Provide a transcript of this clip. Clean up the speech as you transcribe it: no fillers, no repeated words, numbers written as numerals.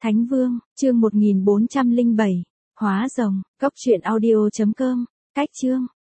Thánh Vương, chương 1407. Hóa rồng, cốc truyện audio.com. Cách chương.